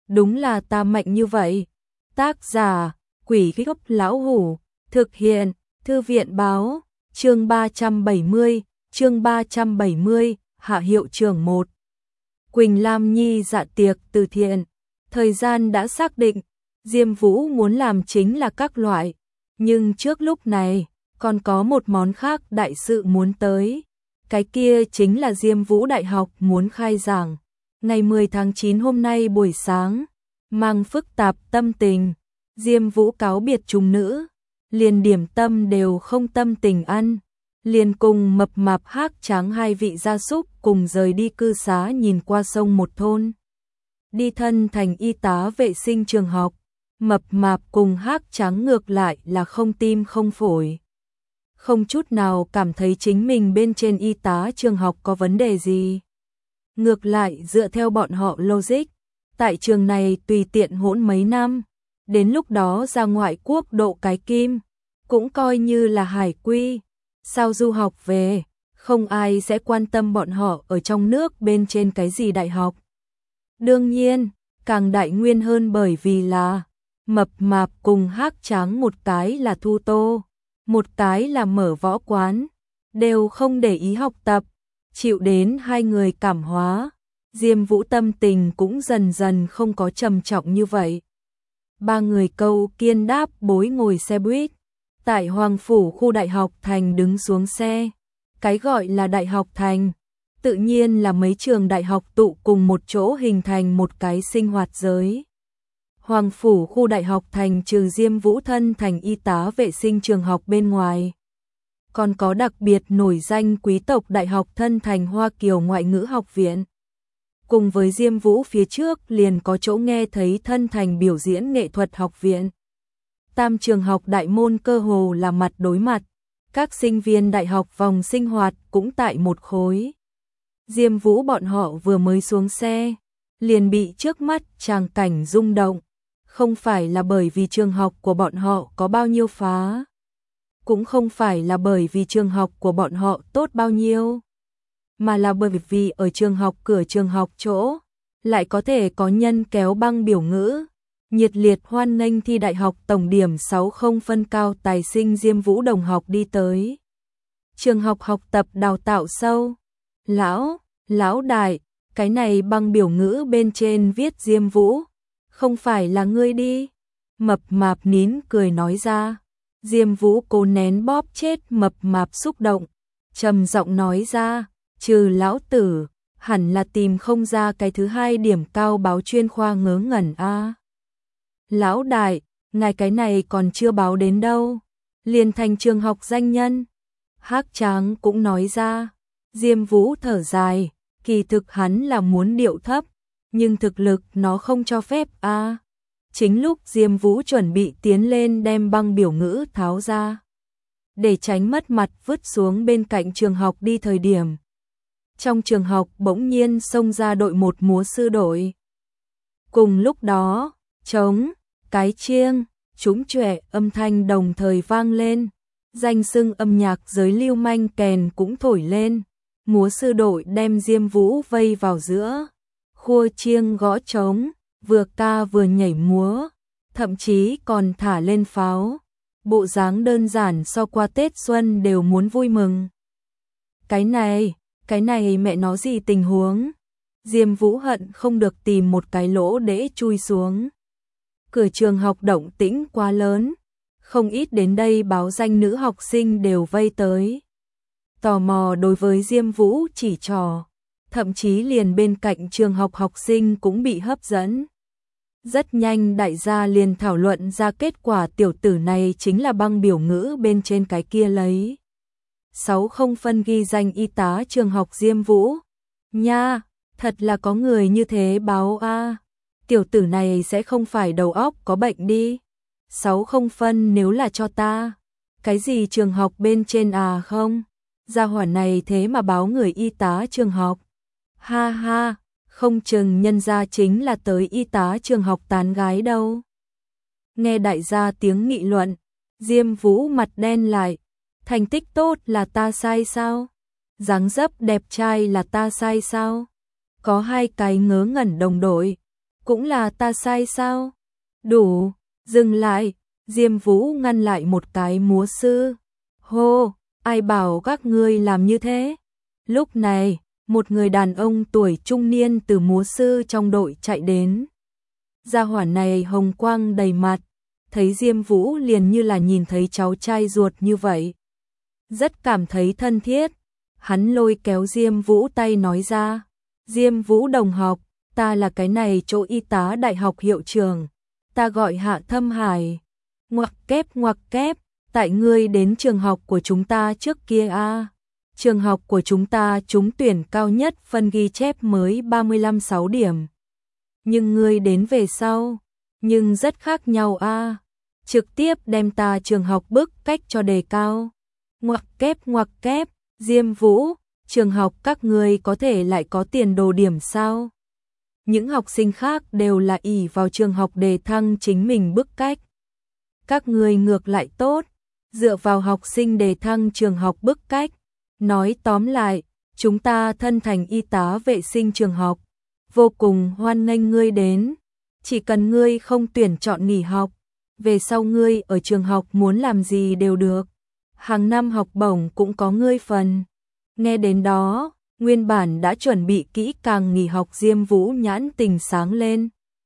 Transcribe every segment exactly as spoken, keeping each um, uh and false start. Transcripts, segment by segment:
đúng là ta mạnh như vậy. Tác giả, Quỷ Gốc Lão Hủ, thực hiện, Thư viện Báo, chương ba trăm bảy mươi, chương ba trăm bảy mươi, Hạ hiệu trưởng một. Quỳnh Lam Nhi dạ tiệc từ thiện, thời gian đã xác định, Diêm Vũ muốn làm chính là các loại, nhưng trước lúc này, còn có một món khác đại sự muốn tới. Cái kia chính là Diêm Vũ Đại học muốn khai giảng. Ngày mười tháng chín hôm nay buổi sáng, mang phức tạp tâm tình, Diêm Vũ cáo biệt chúng nữ, liền điểm tâm đều không tâm tình ăn, liền cùng mập mạp Hắc Tráng hai vị gia súc cùng rời đi cư xá nhìn qua sông một thôn. Đi thân thành y tá vệ sinh trường học, mập mạp cùng Hắc Tráng ngược lại là không tim không phổi. Không chút nào cảm thấy chính mình bên trên y tá trường học có vấn đề gì. Ngược lại dựa theo bọn họ logic, tại trường này tùy tiện hỗn mấy năm, đến lúc đó ra ngoại quốc độ cái kim, cũng coi như là hải quy. Sao du học về, không ai sẽ quan tâm bọn họ ở trong nước bên trên cái gì đại học. Đương nhiên, càng đại nguyên hơn bởi vì là mập mạp cùng Hắc Tráng một cái là thu tô, một cái là mở võ quán, đều không để ý học tập, chịu đến hai người cảm hóa, Diêm Vũ tâm tình cũng dần dần không có trầm trọng như vậy. Ba người câu kiên đáp bối ngồi xe buýt, tại Hoàng Phủ khu Đại học Thành đứng xuống xe. Cái gọi là Đại học Thành, tự nhiên là mấy trường đại học tụ cùng một chỗ hình thành một cái sinh hoạt giới. Hoàng Phủ khu Đại học Thành trừ Diêm Vũ thân thành y tá vệ sinh trường học bên ngoài, còn có đặc biệt nổi danh quý tộc đại học thân thành Hoa Kiều Ngoại ngữ học viện. Cùng với Diêm Vũ phía trước liền có chỗ nghe thấy thân thành biểu diễn nghệ thuật học viện. Tam trường học đại môn cơ hồ là mặt đối mặt, các sinh viên đại học vòng sinh hoạt cũng tại một khối. Diêm Vũ bọn họ vừa mới xuống xe, liền bị trước mắt tràng cảnh rung động, không phải là bởi vì trường học của bọn họ có bao nhiêu phá, cũng không phải là bởi vì trường học của bọn họ tốt bao nhiêu, mà là bởi vì ở trường học cửa trường học chỗ, lại có thể có nhân kéo băng biểu ngữ, nhiệt liệt hoan nghênh thi đại học tổng điểm sáu mươi phân cao tài sinh Diêm Vũ đồng học đi tới. Trường học học tập đào tạo sâu. Lão, lão đại, cái này băng biểu ngữ bên trên viết Diêm Vũ, không phải là ngươi đi. Mập mạp nín cười nói ra. Diêm Vũ cố nén bóp chết mập mạp xúc động, trầm giọng nói ra, trừ lão tử, hẳn là tìm không ra cái thứ hai điểm cao báo chuyên khoa ngớ ngẩn a. À. Lão đại, ngài cái này còn chưa báo đến đâu, liền thành trường học danh nhân. Hắc Tráng cũng nói ra. Diêm Vũ thở dài, kỳ thực hắn là muốn điệu thấp, nhưng thực lực nó không cho phép a. À. Chính lúc Diêm Vũ chuẩn bị tiến lên đem băng biểu ngữ tháo ra, để tránh mất mặt vứt xuống bên cạnh trường học đi thời điểm. Trong trường học bỗng nhiên xông ra đội một múa sư đội. Cùng lúc đó, trống, cái chiêng, trúng chọe âm thanh đồng thời vang lên, danh xưng âm nhạc giới lưu manh kèn cũng thổi lên, múa sư đội đem Diêm Vũ vây vào giữa, khua chiêng gõ trống, vừa ca vừa nhảy múa, thậm chí còn thả lên pháo, bộ dáng đơn giản so qua Tết Xuân đều muốn vui mừng. Cái này, cái này mẹ nó gì tình huống? Diêm Vũ hận không được tìm một cái lỗ để chui xuống. Cửa trường học động tĩnh quá lớn, không ít đến đây báo danh nữ học sinh đều vây tới. Tò mò đối với Diêm Vũ chỉ trò, thậm chí liền bên cạnh trường học học sinh cũng bị hấp dẫn. Rất nhanh đại gia liền thảo luận ra kết quả tiểu tử này chính là băng biểu ngữ bên trên cái kia lấy sáu mươi phân ghi danh y tá trường học Diêm Vũ. Nha, thật là có người như thế báo a. À. Tiểu tử này sẽ không phải đầu óc có bệnh đi. sáu mươi phân nếu là cho ta. Cái gì trường học bên trên à không? Gia hỏa này thế mà báo người y tá trường học. Ha ha, không chừng nhân gia chính là tới y tá trường học tán gái đâu. Nghe đại gia tiếng nghị luận, Diêm Vũ mặt đen lại. Thành tích tốt là ta sai sao? Dáng dấp đẹp trai là ta sai sao? Có hai cái ngớ ngẩn đồng đội, cũng là ta sai sao? Đủ, dừng lại, Diêm Vũ ngăn lại một cái múa sư. Hô, ai bảo các ngươi làm như thế? Lúc này, một người đàn ông tuổi trung niên từ múa sư trong đội chạy đến. Gia hỏa này hồng quang đầy mặt, thấy Diêm Vũ liền như là nhìn thấy cháu trai ruột như vậy. Rất cảm thấy thân thiết, hắn lôi kéo Diêm Vũ tay nói ra, Diêm Vũ đồng học, ta là cái này chỗ y tá đại học hiệu trưởng, ta gọi Hạ Thâm Hải. Ngoặc kép ngoặc kép, tại ngươi đến trường học của chúng ta trước kia a. À. Trường học của chúng ta trúng tuyển cao nhất phân ghi chép mới ba mươi lăm sáu điểm. Nhưng ngươi đến về sau, nhưng rất khác nhau a. À. Trực tiếp đem ta trường học bức cách cho đề cao. Ngoặc kép ngoặc kép, Diêm Vũ, trường học các ngươi có thể lại có tiền đồ điểm sao? Những học sinh khác đều là ỷ vào trường học đề thăng chính mình bức cách. Các ngươi ngược lại tốt, dựa vào học sinh đề thăng trường học bức cách. Nói tóm lại, chúng ta thân thành y tá vệ sinh trường học, vô cùng hoan nghênh ngươi đến. Chỉ cần ngươi không tuyển chọn nghỉ học, về sau ngươi ở trường học muốn làm gì đều được. Hàng năm học bổng cũng có ngươi phần. Nghe đến đó, nguyên bản đã chuẩn bị kỹ càng nghỉ học Diêm Vũ nhãn tình sáng lên.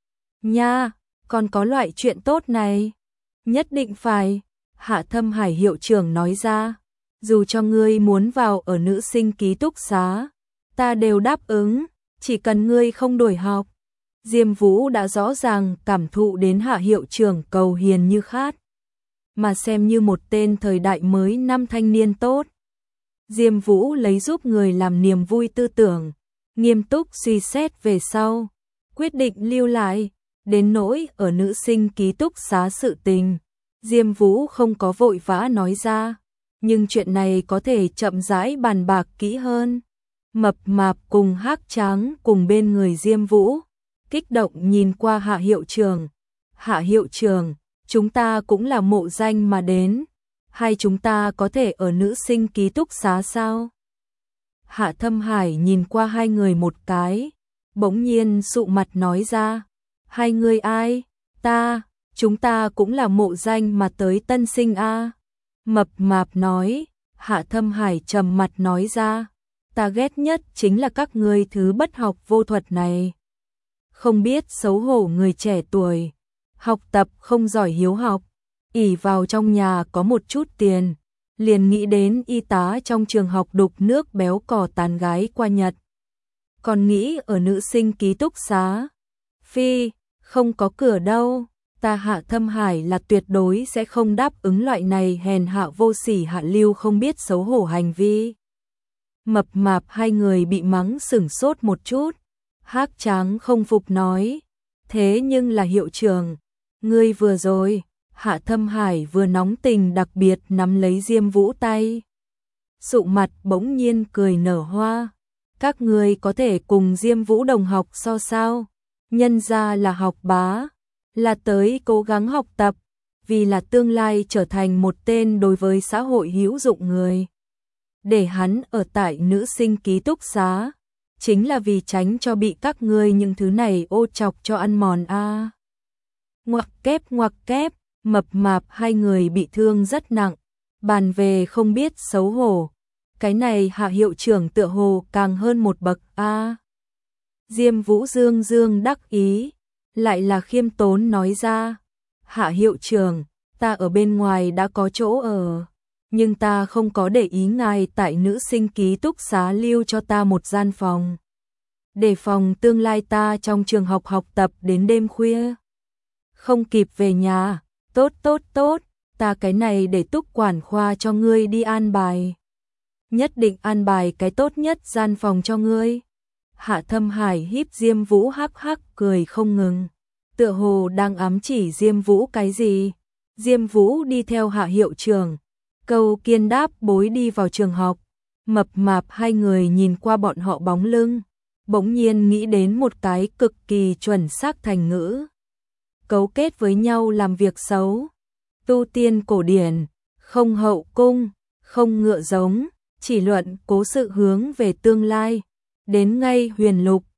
Nha, còn có loại chuyện tốt này. Nhất định phải, Hạ Thâm Hải hiệu trưởng nói ra. Dù cho ngươi muốn vào ở nữ sinh ký túc xá, ta đều đáp ứng, chỉ cần ngươi không đổi học. Diêm Vũ đã rõ ràng cảm thụ đến Hạ hiệu trưởng cầu hiền như khát, mà xem như một tên thời đại mới năm thanh niên tốt. Diêm Vũ lấy giúp người làm niềm vui tư tưởng, nghiêm túc suy xét về sau, quyết định lưu lại. Đến nỗi ở nữ sinh ký túc xá sự tình, Diêm Vũ không có vội vã nói ra, nhưng chuyện này có thể chậm rãi bàn bạc kỹ hơn. Mập Mạp cùng Hắc Tráng cùng bên người Diêm Vũ, kích động nhìn qua Hạ hiệu trưởng. Hạ hiệu trưởng, chúng ta cũng là mộ danh mà đến, hay chúng ta có thể ở nữ sinh ký túc xá sao? Hạ Thâm Hải nhìn qua hai người một cái, bỗng nhiên sụ mặt nói ra, hai người ai? Ta, chúng ta cũng là mộ danh mà tới tân sinh a. Mập Mạp nói. Hạ Thâm Hải trầm mặt nói ra, ta ghét nhất chính là các ngươi thứ bất học vô thuật này. Không biết xấu hổ người trẻ tuổi, học tập không giỏi hiếu học, ỷ vào trong nhà có một chút tiền, liền nghĩ đến y tá trong trường học đục nước béo cò tán gái qua Nhật. Còn nghĩ ở nữ sinh ký túc xá, phi, không có cửa đâu. Ta Hạ Thâm Hải là tuyệt đối sẽ không đáp ứng loại này hèn hạ vô sỉ hạ lưu không biết xấu hổ hành vi. Mập Mạp hai người bị mắng sửng sốt một chút. Hắc Tráng không phục nói, thế nhưng là hiệu trưởng, ngươi vừa rồi. Hạ Thâm Hải vừa nóng tình đặc biệt nắm lấy Diêm Vũ tay, sụ mặt bỗng nhiên cười nở hoa. Các ngươi có thể cùng Diêm Vũ đồng học so sao? Nhân ra là học bá, là tới cố gắng học tập, vì là tương lai trở thành một tên đối với xã hội hữu dụng người. Để hắn ở tại nữ sinh ký túc xá, chính là vì tránh cho bị các ngươi những thứ này ô chọc cho ăn mòn a. À. Ngoặc kép ngoặc kép, Mập Mạp hai người bị thương rất nặng, bàn về không biết xấu hổ. Cái này Hạ hiệu trưởng tựa hồ càng hơn một bậc a. À. Diêm Vũ dương dương đắc ý, lại là khiêm tốn nói ra, Hạ hiệu trưởng, ta ở bên ngoài đã có chỗ ở, nhưng ta không có để ý ngài tại nữ sinh ký túc xá lưu cho ta một gian phòng, để phòng tương lai ta trong trường học học tập đến đêm khuya, không kịp về nhà. Tốt tốt tốt, ta cái này để Túc quản khoa cho ngươi đi an bài, nhất định an bài cái tốt nhất gian phòng cho ngươi. Hạ Thâm Hải híp Diêm Vũ hắc hắc cười không ngừng, tựa hồ đang ám chỉ Diêm Vũ cái gì. Diêm Vũ đi theo Hạ hiệu trưởng, câu kiên đáp bối đi vào trường học. Mập Mạp hai người nhìn qua bọn họ bóng lưng, bỗng nhiên nghĩ đến một cái cực kỳ chuẩn xác thành ngữ. Cấu kết với nhau làm việc xấu, tu tiên cổ điển, không hậu cung, không ngựa giống, chỉ luận cố sự hướng về tương lai, đến ngay huyền lục.